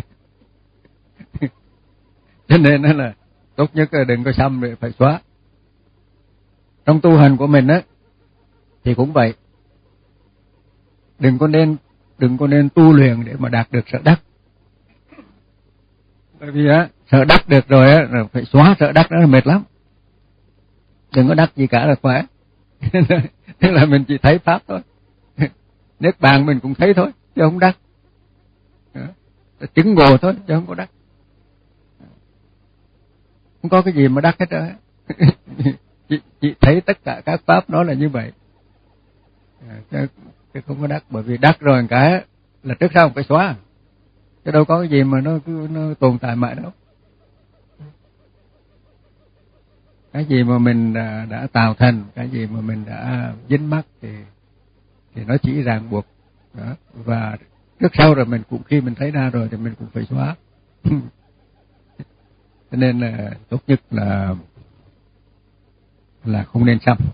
cho nên nó là tốt nhất là đừng có xăm rồi phải xóa. Trong tu hành của mình á thì cũng vậy, đừng có nên đừng có nên tu luyện để mà đạt được sợ đắc. Bởi vì á sợ đắc được rồi á rồi phải xóa sợ đắc đó là mệt lắm. Đừng có đắc gì cả là khỏe. Tức là mình chỉ thấy pháp thôi. Niết bàn mình cũng thấy thôi chứ không đắc. Chứng ngộ thôi chứ không có đắc. Không có cái gì mà đắc hết trơn. chị, chị thấy tất cả các pháp nó là như vậy. Chứ, chứ không có đắc. Bởi vì đắc rồi cái là trước sau phải xóa. Chứ đâu có cái gì mà nó cứ nó tồn tại mãi đâu. Cái gì mà mình đã, đã tạo thành, cái gì mà mình đã dính mắc thì thì nó chỉ ràng buộc. Đó. Và trước sau rồi mình cũng khi mình thấy ra rồi thì mình cũng phải xóa. Cho nên là tốt nhất là là không nên xăm.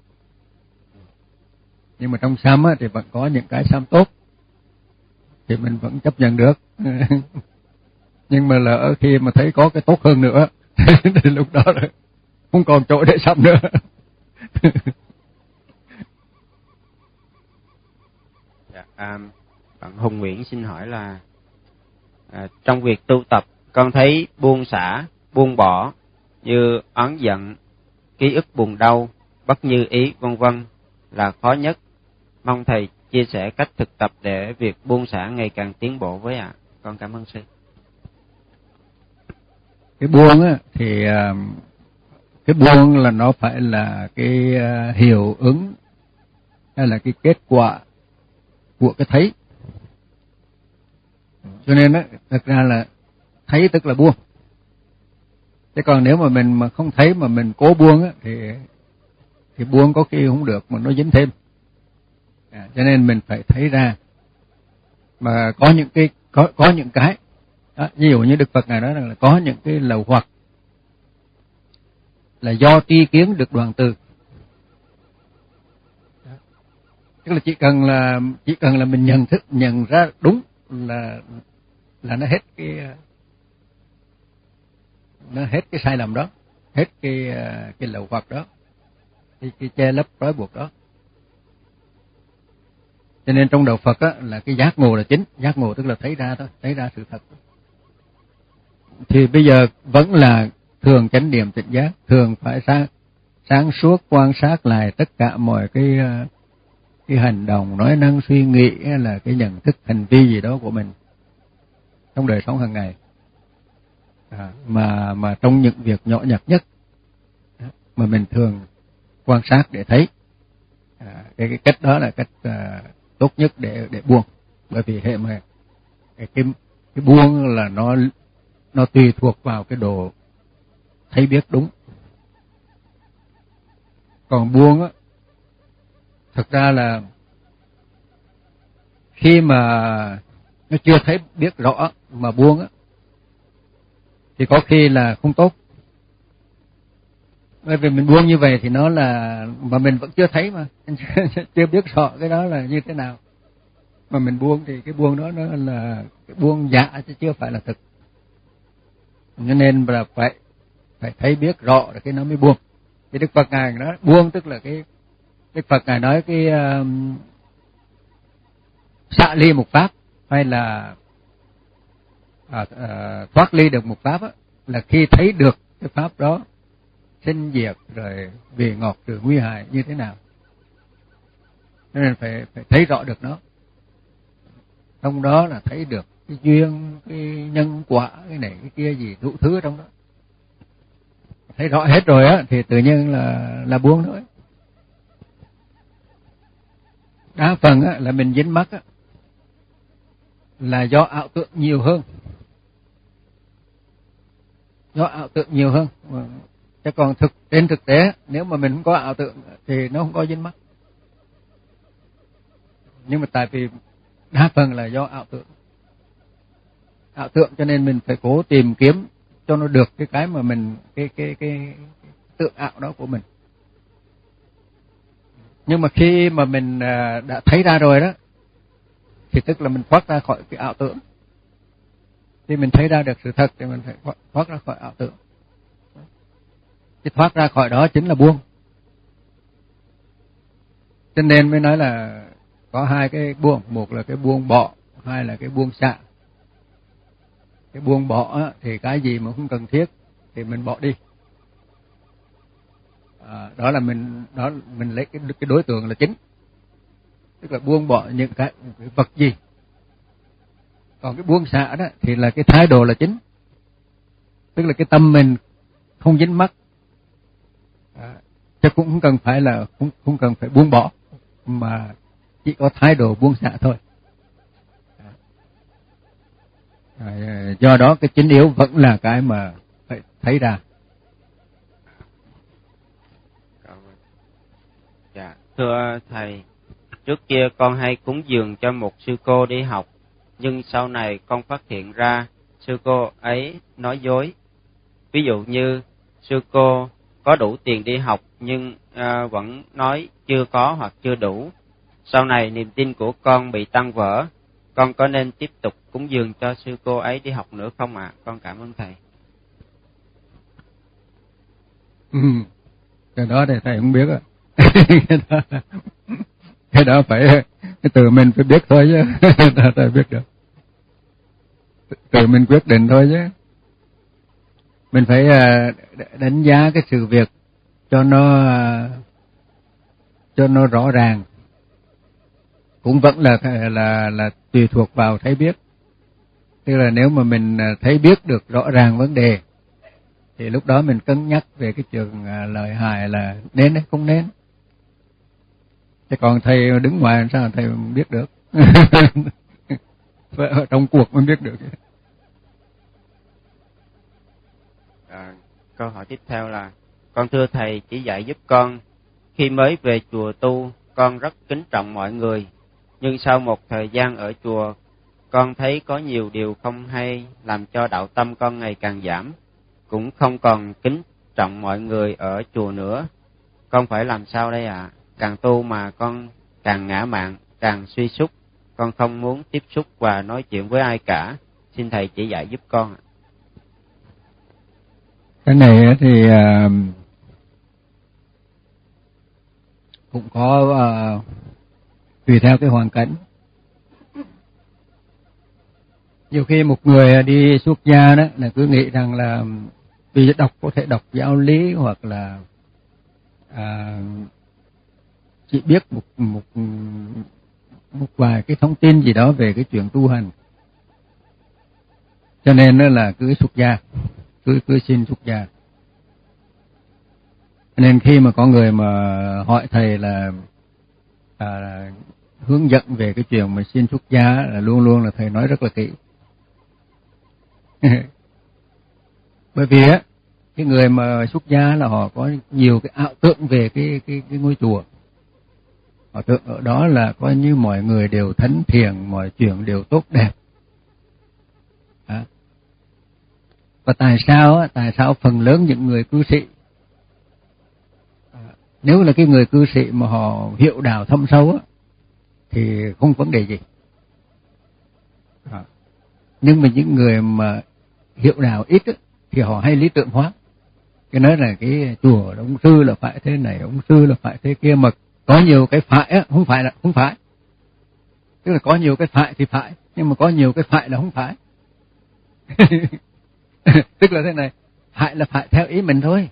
Nhưng mà trong xăm á, thì vẫn có những cái xăm tốt thì mình vẫn chấp nhận được. Nhưng mà lỡ khi mà thấy có cái tốt hơn nữa thì lúc đó là không còn chỗ để xăm nữa. Dạ, à, bạn Hùng Nguyễn xin hỏi là à, trong việc tu tập con thấy buông xả, buông bỏ như oán giận, ký ức buồn đau, bất như ý vân vân là khó nhất. Mong thầy chia sẻ cách thực tập để việc buông xả ngày càng tiến bộ với ạ. À. Con cảm ơn sư. Cái buông á thì cái buông là nó phải là cái hiệu ứng hay là cái kết quả của cái thấy. Cho nên á thực ra là thấy tức là buông. Thế còn nếu mà mình mà không thấy mà mình cố buông á thì thì buông có khi không được mà nó dính thêm. À, cho nên mình phải thấy ra. Mà có những cái có có những cái đó, ví dụ như Đức Phật ngài nói rằng là có những cái lậu hoặc là do tri kiến được đoạn từ. Đó. Tức là chỉ cần là chỉ cần là mình nhận thức nhận ra đúng là là nó hết cái nó hết cái sai lầm đó, hết cái cái lậu hoặc đó, cái, cái che lấp trói buộc đó. Cho nên trong đạo Phật á là cái giác ngộ là chính, giác ngộ tức là thấy ra thôi, thấy ra sự thật. Thì bây giờ vẫn là thường chánh niệm tỉnh giác, thường phải sáng sáng suốt quan sát lại tất cả mọi cái cái hành động, nói năng, suy nghĩ hay là cái nhận thức hành vi gì đó của mình trong đời sống hàng ngày. À, mà mà trong những việc nhỏ nhặt nhất mà mình thường quan sát để thấy. À, cái, cái cách đó là cách à, tốt nhất để để buông. Bởi vì hệ mà cái cái, cái buông là nó nó tùy thuộc vào cái độ thấy biết đúng. Còn buông á thực ra là khi mà nó chưa thấy biết rõ mà buông á thì có khi là không tốt. Bởi vì mình buông như vậy thì nó là mà mình vẫn chưa thấy mà chưa biết rõ cái đó là như thế nào. Mà mình buông thì cái buông đó nó là cái buông giả chứ chưa phải là thực. Cho nên là phải phải thấy biết rõ rồi cái nó mới buông. Thì Đức Phật ngài nói buông tức là cái Đức Phật ngài nói cái um, xả ly một pháp hay là à, à, thoát ly được một pháp á, là khi thấy được cái pháp đó sinh diệt rồi vị ngọt rồi nguy hại như thế nào. Nên phải phải thấy rõ được nó. trong đó là thấy được cái duyên, cái nhân quả, cái này cái kia gì đủ thứ trong đó, thấy rõ hết rồi á thì tự nhiên là là buông thôi. Đa phần á là mình dính mắc á là do ảo tưởng nhiều hơn, do ảo tưởng nhiều hơn. Chứ còn thực trên thực tế nếu mà mình không có ảo tưởng thì nó không có dính mắc. Nhưng mà tại vì đa phần là do ảo tưởng, ảo tưởng cho nên mình phải cố tìm kiếm cho nó được cái cái mà mình cái cái cái, cái tượng ảo đó của mình. Nhưng mà khi mà mình đã thấy ra rồi đó thì tức là mình thoát ra khỏi cái ảo tưởng. Khi mình thấy ra được sự thật thì mình phải thoát ra khỏi ảo tưởng. Cái thoát ra khỏi đó chính là buông. Cho nên mới nói là có hai cái buông, một là cái buông bỏ, hai là cái buông xả. Cái buông bỏ thì cái gì mà không cần thiết thì mình bỏ đi. À, đó là mình đó mình lấy cái cái đối tượng là chính, tức là buông bỏ những cái, cái vật gì. Còn cái buông xả đó thì là cái thái độ là chính, tức là cái tâm mình không dính mắc, à, chứ cũng không cần phải là không không cần phải buông bỏ, mà chỉ có thái độ buông xả thôi. À, do đó cái chính yếu vẫn là cái mà phải thấy ra. Dạ, thưa thầy, trước kia con hay cúng dường cho một sư cô đi học, nhưng sau này con phát hiện ra sư cô ấy nói dối. Ví dụ như sư cô có đủ tiền đi học nhưng à, vẫn nói chưa có hoặc chưa đủ. Sau này niềm tin của con bị tan vỡ, con có nên tiếp tục cúng dường cho sư cô ấy đi học nữa không ạ? À? Con cảm ơn thầy. Ừ, cái đó thì thầy không biết ạ. cái, đó, cái đó phải cái từ mình phải biết thôi chứ, thầy biết được. Từ mình quyết định thôi chứ. Mình phải đánh giá cái sự việc cho nó cho nó rõ ràng. Cũng vẫn là là là tùy thuộc vào thấy biết. Tức là nếu mà mình thấy biết được rõ ràng vấn đề thì lúc đó mình cân nhắc về cái trường lợi hại là nên hay không nên. Chứ còn thầy đứng ngoài sao thầy không biết được. Phải ở trong cuộc mới biết được. À, câu hỏi tiếp theo là: con thưa thầy, chỉ dạy giúp con, khi mới về chùa tu, con rất kính trọng mọi người, nhưng sau một thời gian ở chùa, con thấy có nhiều điều không hay làm cho đạo tâm con ngày càng giảm, cũng không còn kính trọng mọi người ở chùa nữa. Con phải làm sao đây ạ? À? Càng tu mà con càng ngã mạn, càng suy sút, con không muốn tiếp xúc và nói chuyện với ai cả. Xin thầy chỉ dạy giúp con. Cái này thì uh, cũng có uh, tùy theo cái hoàn cảnh. Nhiều khi một người đi xuất gia đó là cứ nghĩ rằng là vì đọc có thể đọc giáo lý hoặc là à, chỉ biết một một một vài cái thông tin gì đó về cái chuyện tu hành, cho nên đó là cứ xuất gia, cứ cứ xin xuất gia. Nên khi mà có người mà hỏi thầy là à, hướng dẫn về cái chuyện mà xin xuất gia là luôn luôn là thầy nói rất là kỹ. Bởi vì á cái người mà xuất gia là họ có nhiều cái ảo tưởng về cái cái cái ngôi chùa. Họ tưởng ở đó là coi như mọi người đều thánh thiện, mọi chuyện đều tốt đẹp. À. Và tại sao á, tại sao phần lớn những người cư sĩ, à, nếu là cái người cư sĩ mà họ hiểu đạo thâm sâu á thì không vấn đề gì. À. Nhưng mà những người mà hiểu đạo ít á, thì họ hay lý tưởng hóa. Cái nói là cái chùa ông sư là phải thế này, ông sư là phải thế kia, mà có nhiều cái phải á, không phải là không phải. Tức là có nhiều cái phải thì phải, nhưng mà có nhiều cái phải là không phải. Tức là thế này, phải là phải theo ý mình thôi.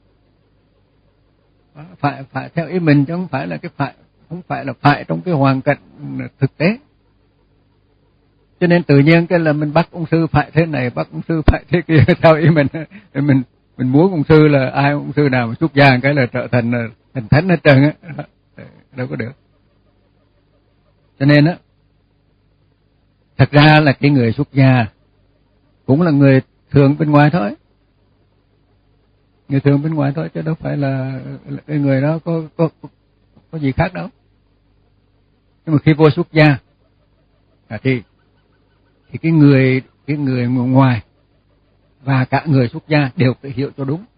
Phải phải theo ý mình chứ không phải là cái phải, không phải là phải trong cái hoàn cảnh thực tế. Cho nên tự nhiên cái là mình bắt ông sư phải thế này, bắt ông sư phải thế kia theo ý mình. Mình mình muốn ông sư là ai, ông sư nào mà xuất gia cái là trở thành thành thánh hết trơn á, đâu có được. Cho nên á, thật ra là cái người xuất gia cũng là người thường bên ngoài thôi, người thường bên ngoài thôi, chứ đâu phải là, là cái người đó có có có gì khác đâu. Nhưng mà khi vô xuất gia à, thì thì cái người cái người ngoài và cả người xuất gia đều phải hiểu cho đúng.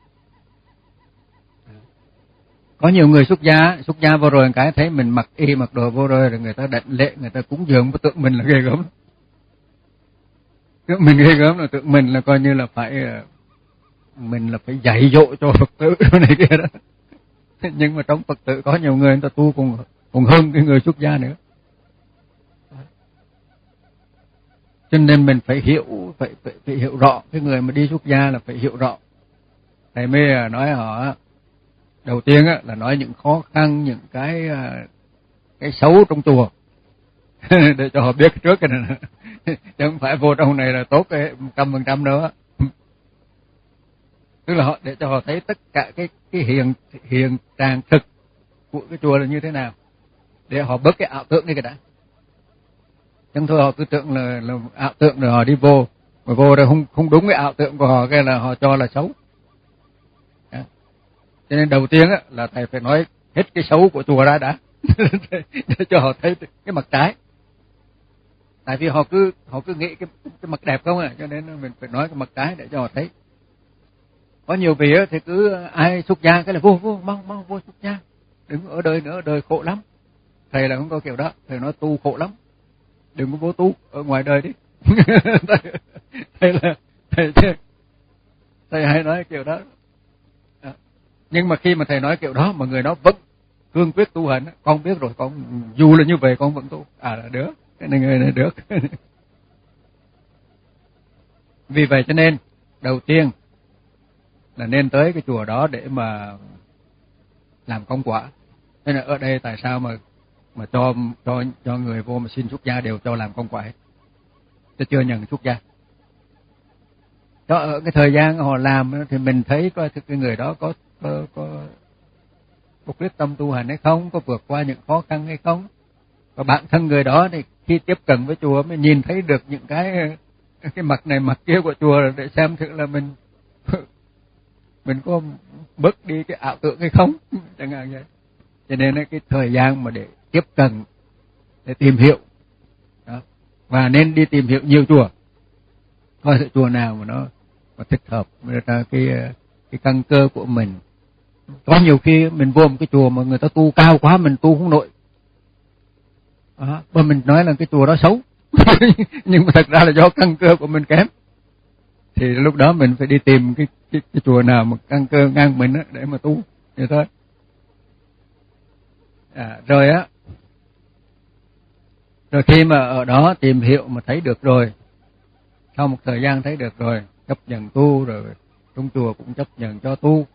Có nhiều người xuất gia xuất gia vô rồi cái thấy mình mặc y mặc đồ vô rồi rồi người ta đảnh lễ, người ta cúng dường, tưởng mình là ghê gớm, tưởng mình ghê gớm là tưởng mình là coi như là phải mình là phải dạy dỗ cho Phật tử này kia đó. Nhưng mà trong Phật tử có nhiều người người ta tu còn còn hơn cái người xuất gia nữa. Cho nên mình phải hiểu phải, phải phải hiểu rõ, cái người mà đi xuất gia là phải hiểu rõ. Thầy mới nói họ đầu tiên á là nói những khó khăn, những cái cái xấu trong chùa để cho họ biết trước cái này, chứ không phải vô trong này là tốt cái trăm phần trăm đâu á. Tức là họ để cho họ thấy tất cả cái cái hiện hiện trạng thực của cái chùa là như thế nào, để họ bớt cái ảo tưởng đi cái đã. Chẳng thôi họ cứ tưởng là, là ảo tưởng rồi họ đi vô, mà vô rồi không không đúng cái ảo tưởng của họ, cái là họ cho là xấu. Đó. Cho nên đầu tiên á là thầy phải nói hết cái xấu của chùa ra đã để cho họ thấy cái mặt trái. Tại vì họ cứ họ cứ nghĩ cái cái mặt đẹp không à, cho nên mình phải nói cái mặt trái để cho họ thấy. Có nhiều vị á thì cứ ai xuất gia cái là vô vô mau mau vô xuất gia, đừng ở đời nữa, ở đời khổ lắm. Thầy là không có kiểu đó, thầy nói tu khổ lắm, đừng có vô tu ở ngoài đời đi. Thầy là thầy thầy hay nói kiểu đó. À, nhưng mà khi mà thầy nói kiểu đó mà người đó vẫn cương quyết tu hành, con biết rồi, con dù là như vậy con vẫn tu, à là được, cái này người này được. Vì vậy cho nên đầu tiên là nên tới cái chùa đó để mà làm công quả. Thế là ở đây tại sao mà mà cho cho cho người vô mà xin xuất gia đều cho làm công quả hết, chứ chưa nhận xuất gia. Đó, ở cái thời gian họ làm thì mình thấy coi cái người đó có có có, có quyết tâm tu hành hay không, có vượt qua những khó khăn hay không. Và bản thân người đó thì khi tiếp cận với chùa mới nhìn thấy được những cái cái mặt này mặt kia của chùa để xem thử là mình mình có bớt đi cái ảo tưởng hay không, chẳng hạn vậy. Cho nên cái thời gian mà để tiếp cận, để tìm hiểu đó. Và nên đi tìm hiểu nhiều chùa, coi thử chùa nào mà nó mà thích hợp với cái cái căn cơ của mình. Có nhiều khi mình vô một cái chùa mà người ta tu cao quá mình tu không nổi, à, mà mình nói là cái chùa đó xấu nhưng mà thật ra là do căn cơ của mình kém, thì lúc đó mình phải đi tìm cái cái, cái chùa nào mà căn cơ ngang mình á để mà tu vậy thôi. À, rồi á, rồi khi mà ở đó tìm hiểu mà thấy được rồi, sau một thời gian thấy được rồi, chấp nhận tu rồi, trong chùa cũng chấp nhận cho tu.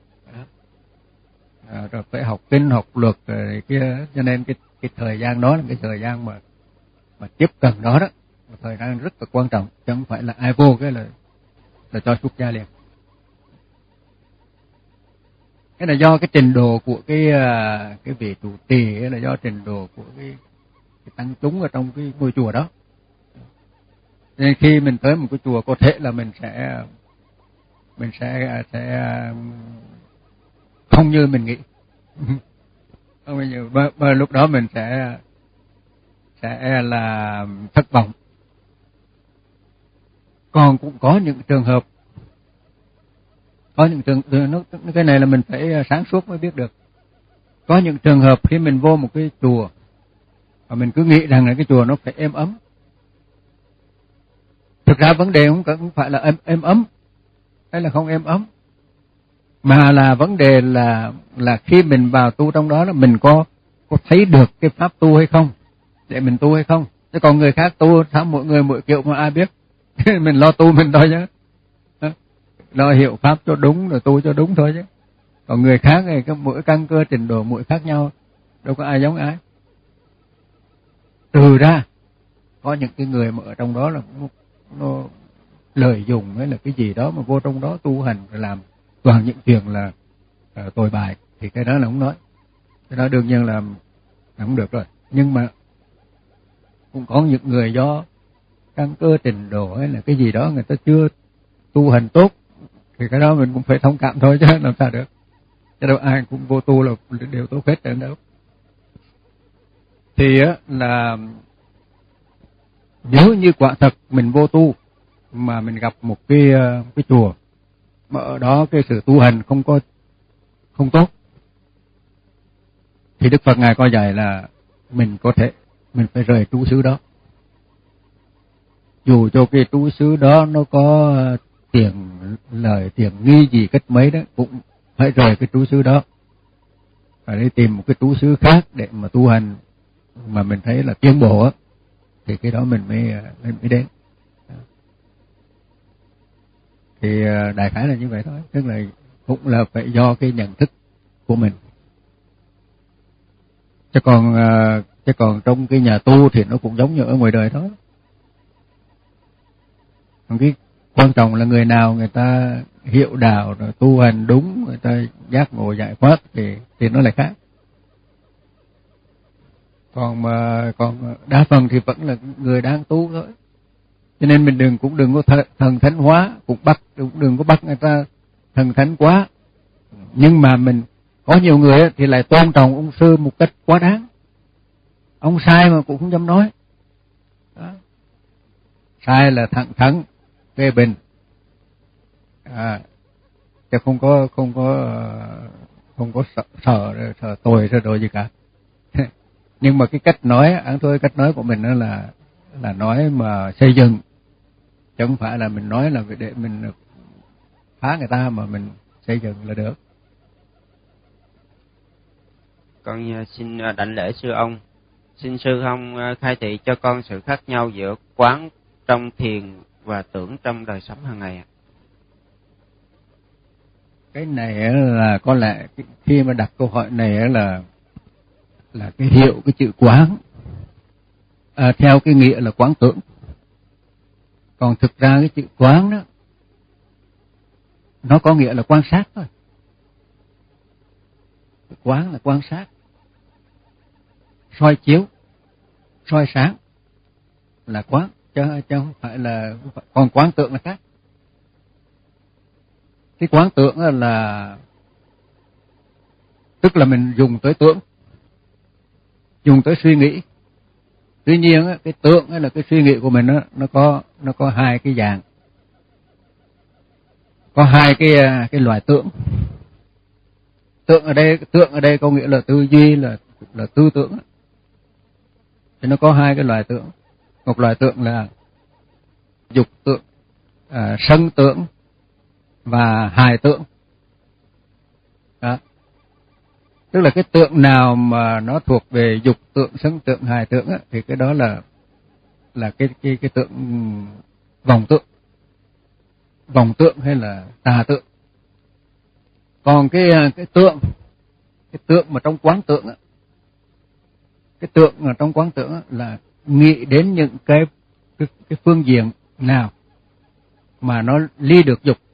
À, rồi phải học kinh học luật rồi kia, cho nên cái cái thời gian đó là cái thời gian mà mà tiếp cận đó đó, một thời gian rất là quan trọng, chứ không phải là ai vô cái là là cho xuất gia liền. Cái là do cái trình độ của cái cái vị trụ trì, là do trình độ của cái, cái tăng chúng ở trong cái ngôi chùa đó. Nên khi mình tới một cái chùa có thể là mình sẽ mình sẽ sẽ không như mình nghĩ. Không bao nhiêu, bởi, bởi lúc đó mình sẽ sẽ là thất vọng. Còn cũng có những trường hợp, có những trường nó cái này là mình phải sáng suốt mới biết được. Có những trường hợp khi mình vô một cái chùa và mình cứ nghĩ rằng là cái chùa nó phải êm ấm. Thực ra vấn đề không không phải là êm êm ấm hay là không êm ấm, mà là vấn đề là là khi mình vào tu trong đó là mình có có thấy được cái pháp tu hay không, để mình tu hay không. Chứ còn người khác tu sao mỗi người mỗi kiểu mà ai biết. Mình lo tu mình thôi chứ, lo hiểu pháp cho đúng rồi tu cho đúng thôi chứ. Còn người khác thì cái mỗi căn cơ trình độ mỗi khác nhau, đâu có ai giống ai. Trừ ra có những cái người mà ở trong đó là nó, nó lợi dụng hay là cái gì đó mà vô trong đó tu hành rồi làm toàn những chuyện là uh, tồi bại, thì cái đó là không nói, cái đó đương nhiên là không được rồi. Nhưng mà cũng có những người do căn cơ trình độ hay là cái gì đó người ta chưa tu hành tốt, thì cái đó mình cũng phải thông cảm thôi chứ làm sao được, chứ đâu ai cũng vô tu là đều tốt hết ở đâu. Thì á là nếu như quả thật mình vô tu mà mình gặp một cái cái chùa mà ở đó cái sự tu hành không có không tốt, thì Đức Phật ngài có dạy là mình có thể mình phải rời trú xứ đó, dù cho cái trú xứ đó nó có tiền lời tiền nghi gì cách mấy đó, cũng phải rời cái trú xứ đó và đi tìm một cái trú xứ khác để mà tu hành mà mình thấy là tiến bộ á, thì cái đó mình mới mình mới đến. Thì đại khái là như vậy thôi, tức là cũng là phải do cái nhận thức của mình. Chứ còn chứ còn trong cái nhà tu thì nó cũng giống như ở ngoài đời đó. Còn cái quan trọng là người nào người ta hiểu đạo rồi tu hành đúng, người ta giác ngộ giải thoát thì thì nó lại khác. Còn mà còn đa phần thì vẫn là người đang tu thôi. Cho nên mình đừng cũng đừng có thần thánh hóa, cũng bắt cũng đừng có bắt người ta thần thánh quá. Nhưng mà mình có nhiều người thì lại tôn trọng ông sư một cách quá đáng. Ông sai mà cũng không dám nói. Đó. Sai là thẳng thắn, phê bình. À, chứ không có không có không có sợ sợ, sợ tội sợ đồ gì cả. Nhưng mà cái cách nói, ăn thôi cách nói của mình đó là là nói mà xây dựng, chứ không phải là mình nói là để mình phá người ta, mà mình xây dựng là được. Con xin đảnh lễ sư ông. Xin sư ông khai thị cho con sự khác nhau giữa quán trong thiền và tưởng trong đời sống hàng ngày ạ. Cái này là có lẽ khi mà đặt câu hỏi này là là cái hiệu cái chữ quán à, theo cái nghĩa là quán tưởng. Còn thực ra cái chữ quán đó nó có nghĩa là quan sát thôi. Quán là quan sát, soi chiếu, soi sáng là quán, chứ, chứ không phải là còn quán tưởng là khác. Cái quán tưởng là tức là mình dùng tới tưởng, dùng tới suy nghĩ. Tuy nhiên cái tưởng là cái suy nghĩ của mình nó nó có nó có hai cái dạng, có hai cái cái loại tưởng. Tưởng ở đây tưởng ở đây có nghĩa là tư duy, là là tư tưởng. Thì nó có hai cái loại tưởng. Một loại tưởng là dục tưởng, à, sân tưởng và hài tưởng. Đó. Tức là cái tượng nào mà nó thuộc về dục tượng, sân tượng, hài tượng á, thì cái đó là là cái cái cái tượng vọng tượng, vọng tượng hay là tà tượng. Còn cái cái tượng, cái tượng mà trong quán tượng á, cái tượng mà trong quán tượng á là nghĩ đến những cái cái, cái phương diện nào mà nó ly được dục.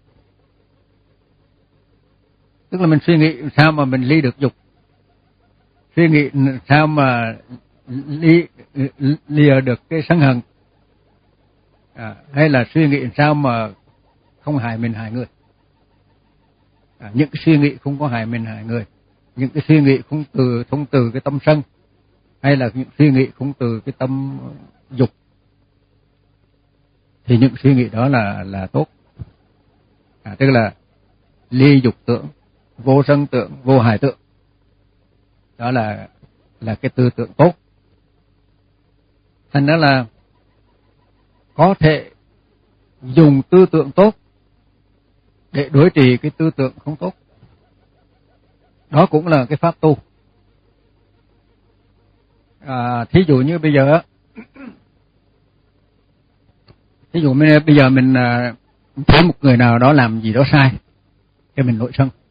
Tức là mình suy nghĩ sao mà mình ly được dục, suy nghĩ sao mà ly lìa được cái sân hận, à, hay là suy nghĩ sao mà không hại mình hại người. À, những cái suy nghĩ không có hại mình hại người, những cái suy nghĩ không từ không từ cái tâm sân, hay là những suy nghĩ không từ cái tâm dục, thì những suy nghĩ đó là là tốt. À, tức là ly dục tưởng, vô sân tưởng, vô hài tưởng. Đó là là cái tư tưởng tốt. Thành ra là có thể dùng tư tưởng tốt để đối trị cái tư tưởng không tốt. Đó cũng là cái pháp tu. À, thí dụ như bây giờ thí dụ như bây giờ mình thấy một người nào đó làm gì đó sai, cái mình nổi sân.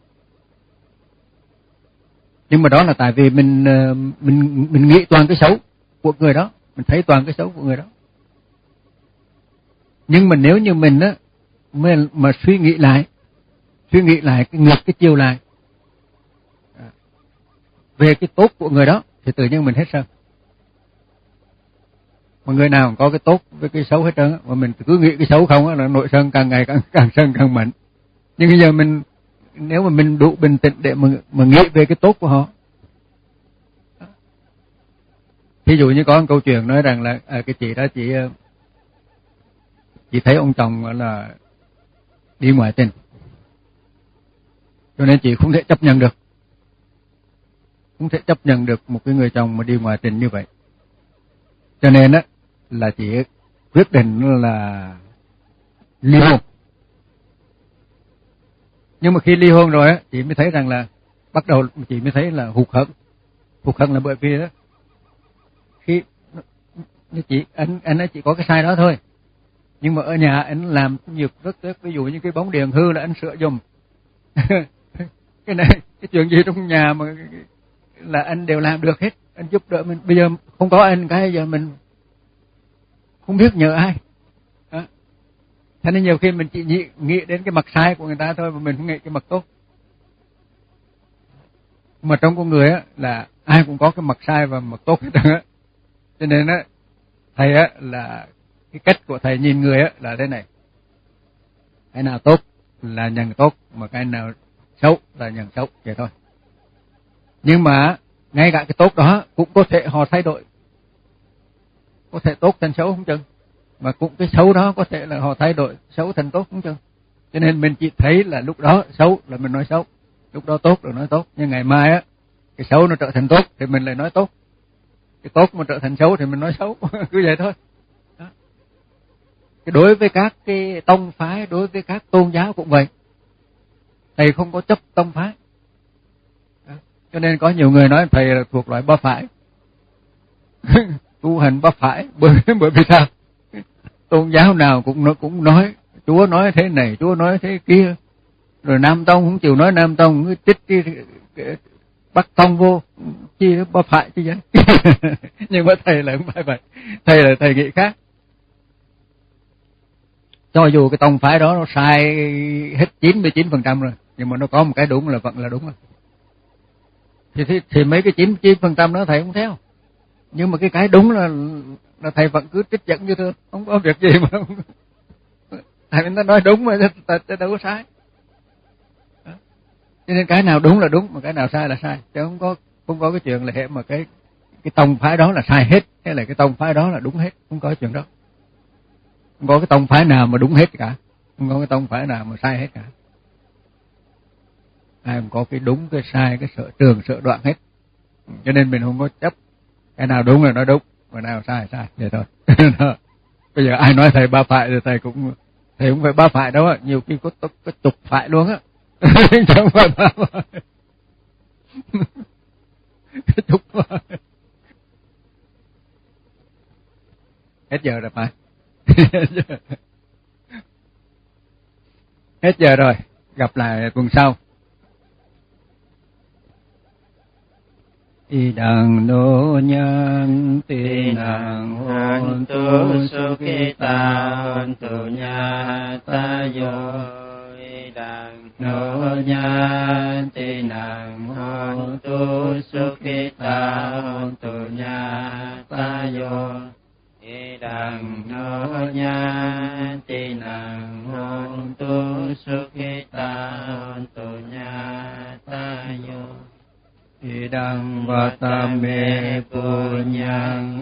Nhưng mà đó là tại vì mình mình mình nghĩ toàn cái xấu của người đó, mình thấy toàn cái xấu của người đó. Nhưng mà nếu như mình á mà, mà suy nghĩ lại, suy nghĩ lại cái ngược cái chiều lại về cái tốt của người đó thì tự nhiên mình hết sân. Mà người nào có cái tốt với cái xấu hết trơn á, mà mình cứ nghĩ cái xấu không á là nội sân càng ngày càng càng sân càng mạnh. Nhưng bây giờ mình nếu mà mình đủ bình tĩnh để mà mà nghĩ về cái tốt của họ. Ví dụ như có một câu chuyện nói rằng là à, cái chị đó chị chị thấy ông chồng là đi ngoại tình, cho nên chị không thể chấp nhận được, không thể chấp nhận được một cái người chồng mà đi ngoại tình như vậy. Cho nên á là chị quyết định là ly hôn. Nhưng mà khi ly hôn rồi á, chị mới thấy rằng là bắt đầu chị mới thấy là hụt hẫng. Hụt hẫng là bởi vì đó khi chị anh anh ấy chỉ có cái sai đó thôi. Nhưng mà ở nhà anh làm nhiều rất tốt, ví dụ như cái bóng đèn hư là anh sửa giùm. Cái này cái chuyện gì trong nhà mà là anh đều làm được hết, anh giúp đỡ mình. Bây giờ không có anh cái giờ mình không biết nhờ ai. Đó. Thế nên nhiều khi mình chỉ nghĩ, nghĩ đến cái mặt sai của người ta thôi mà mình không nghĩ cái mặt tốt. Mà trong con người á là ai cũng có cái mặt sai và mặt tốt hết trơn á. Cho nên á thầy á là cái cách của thầy nhìn người á là thế này. Cái nào tốt là nhận tốt, mà cái nào xấu là nhận xấu vậy thôi. Nhưng mà ngay cả cái tốt đó cũng có thể họ thay đổi, có thể tốt thành xấu không chừng, mà cũng cái xấu đó có thể là họ thay đổi xấu thành tốt không chừng. Cho nên mình chỉ thấy là lúc đó xấu là mình nói xấu, lúc đó tốt là nói tốt. Nhưng ngày mai á cái xấu nó trở thành tốt thì mình lại nói tốt, cái tốt mà trở thành xấu thì mình nói xấu. Cứ vậy thôi. Đó. Cái đối với các cái tông phái, đối với các tôn giáo cũng vậy. Thầy không có chấp tông phái. Đó. Cho nên có nhiều người nói thầy là thuộc loại ba phải. Tu hành ba phải bởi bởi vì sao? Tôn giáo nào cũng nó cũng nói Chúa nói thế này, Chúa nói thế kia. Rồi Nam Tông không chịu nói Nam Tông, cứ trích cái, cái Bắc Tông vô, chi ba phải chứ vậy. Nhưng mà thầy là không phải vậy. Thầy là thầy nghĩ khác. Cho dù cái tông phái đó nó sai hết chín mươi chín phần trăm rồi, nhưng mà nó có một cái đúng là vẫn là đúng rồi. Thì, thì, thì mấy cái chín mươi chín phần trăm đó thầy không theo. Nhưng mà cái cái đúng là là thầy vẫn cứ trích dẫn như thường, không có việc gì mà không. Thầy nó nói đúng mà ta đâu có sai. Đó. Cho nên cái nào đúng là đúng, mà cái nào sai là sai, chứ không có không có cái chuyện là hệ mà cái cái tông phái đó là sai hết, hay là cái tông phái đó là đúng hết, không có chuyện đó. Không có cái tông phái nào mà đúng hết cả, không có cái tông phái nào mà sai hết cả. Ai cũng có cái đúng, cái sai, cái sở trường, sở đoạn hết. Cho nên mình không có chấp cái nào đúng là nói đúng, mà nào sai là sai, vậy thôi. Bây giờ ai nói thầy ba phải thì thầy cũng thầy cũng phải ba phải đâu á, nhiều khi có có chục phải luôn á. Chẳng phải ba phải. Cái chục phải. Hết giờ rồi phải. Hết giờ rồi, gặp lại tuần sau. Y đằng nô nhân tì nàng hôn tu sukita hôn tu nha ta yo. Y đằng nô nhân tì nàng hôn tu sukita hôn tu nha ta yo. Y đằng nô nhân tì nàng hôn tu sukita hôn tu nha ta yo. Idang vatame punyang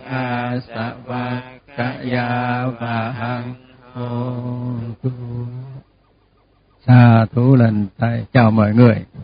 asavakaya vahang hôn tu. Sa thú lần tay chào mọi người.